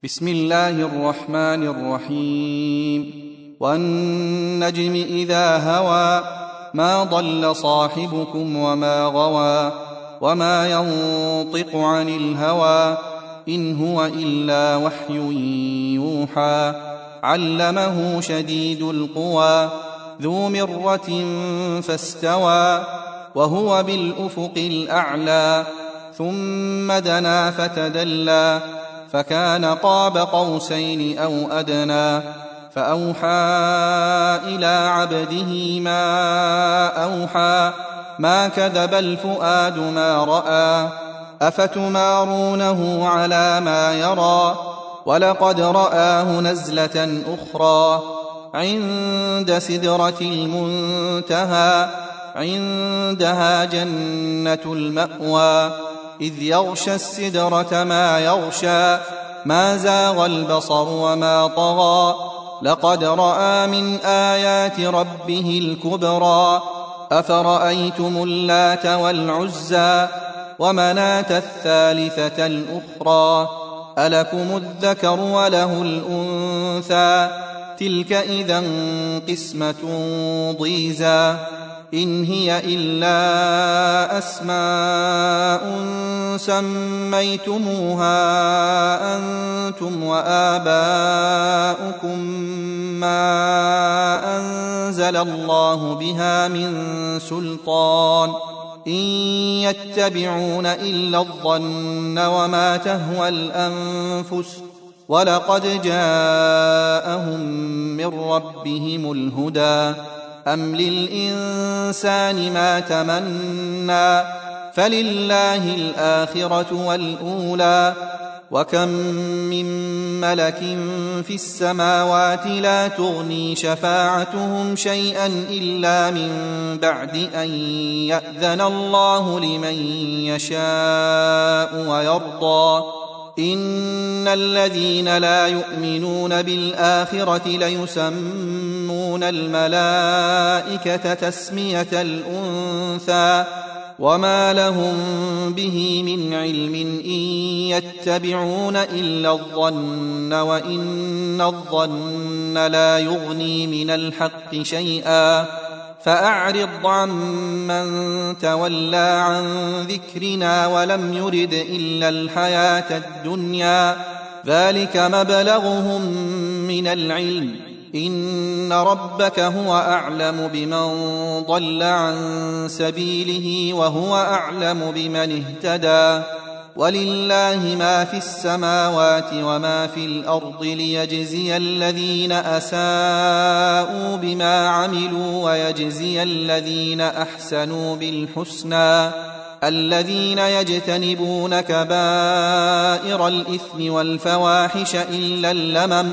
بسم الله الرحمن الرحيم. والنجم إذا هوى ما ضل صاحبكم وما غوى وما ينطق عن الهوى إن هو إلا وحي يوحى علمه شديد القوى ذو مرة فاستوى وهو بالأفق الأعلى ثم دنا فتدلى فكان قاب قوسين أو أدنى فأوحى إلى عبده ما أوحى ما كذب الفؤاد ما رأى أفتمارونه على ما يرى ولقد رآه نزلة أخرى عند سدرة المنتهى عندها جنة المأوى إذ يغشى السدرة ما يغشى ما زاغ البصر وما طغى لقد رأى من آيات ربه الكبرى أفرأيتم اللات والعزى ومناة الثالثة الأخرى ألكم الذكر وله الأنثى تلك إذا قسمة ضيزى إن هي إلا أسماء سميتموها أنتم وآباؤكم ما أنزل الله بها من سلطان إن يتبعون إلا الظن وما تهوى الأنفس ولقد جاءهم من ربهم الهدى أم للإنسان ما تمنى فلله الآخرة والأولى وكم من ملك في السماوات لا تغني شفاعتهم شيئا إلا من بعد أن يأذن الله لمن يشاء ويرضى إن الذين لا يؤمنون بالآخرة ليسمون الملائكة تسمية الأنثى وما لهم به من علم إن يتبعون إلا الظن وإن الظن لا يغني من الحق شيئا فأعرض عمن تولى عن ذكرنا ولم يرد إلا الحياة الدنيا ذلك مبلغهم من العلم إن ربك هو أعلم بمن ضل عن سبيله وهو أعلم بمن اهتدى ولله ما في السماوات وما في الأرض ليجزي الذين أساءوا بما عملوا ويجزي الذين أحسنوا بالحسنى الذين يجتنبون كبائر الإثم والفواحش إلا اللمم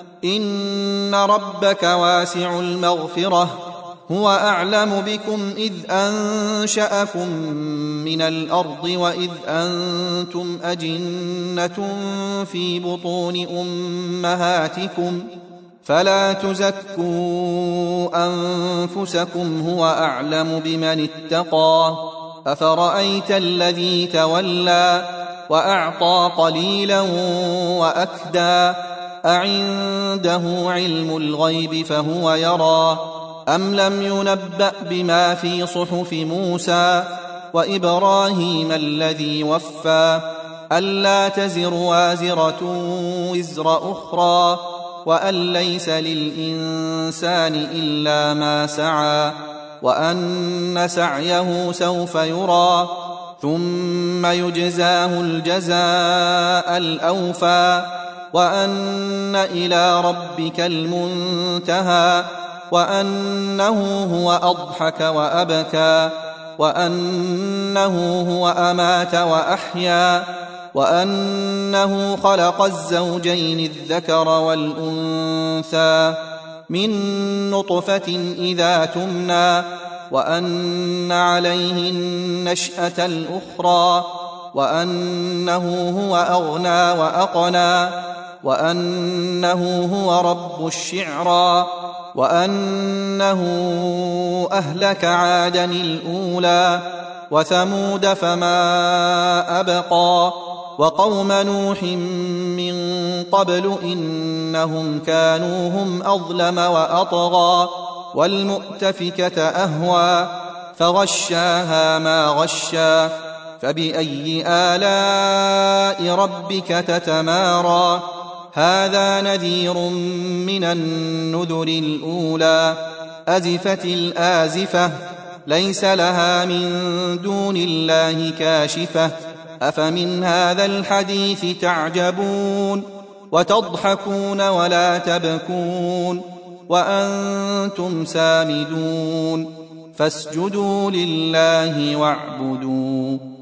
إن ربك واسع المغفرة هو أعلم بكم إذ أنشأكم من الأرض وإذ أنتم أجنة في بطون أمهاتكم فلا تزكوا أنفسكم هو أعلم بمن اتقى أفرأيت الذي تولى وأعطى قليلا وأكدى أعنده علم الغيب فهو يرى أم لم ينبأ بما في صحف موسى وإبراهيم الذي وفى ألا تزر وازرة وزر أخرى وأن ليس للإنسان إلا ما سعى وأن سعيه سوف يرى ثم يجزاه الجزاء الأوفى وأن إلى ربك المنتهى وأنه هو أضحك وأبكى وأنه هو أمات وأحيا وأنه خلق الزوجين الذكر والأنثى من نطفة إذا تمنى وأن عليه النشأة الأخرى وأنه هو أغنى وأقنى وأنه هو رب الشعرى وأنه أهلك عادا الأولى وثمود فما أبقى وقوم نوح من قبل إنهم كانوا هم أظلم وأطغى والمؤتفكة أهوى فغشاها ما غشا فبأي آلاء ربك تتمارى هذا نذير من النذر الأولى أزفت الآزفة ليس لها من دون الله كاشفة أفمن هذا الحديث تعجبون وتضحكون ولا تبكون وأنتم سامدون فاسجدوا لله واعبدوا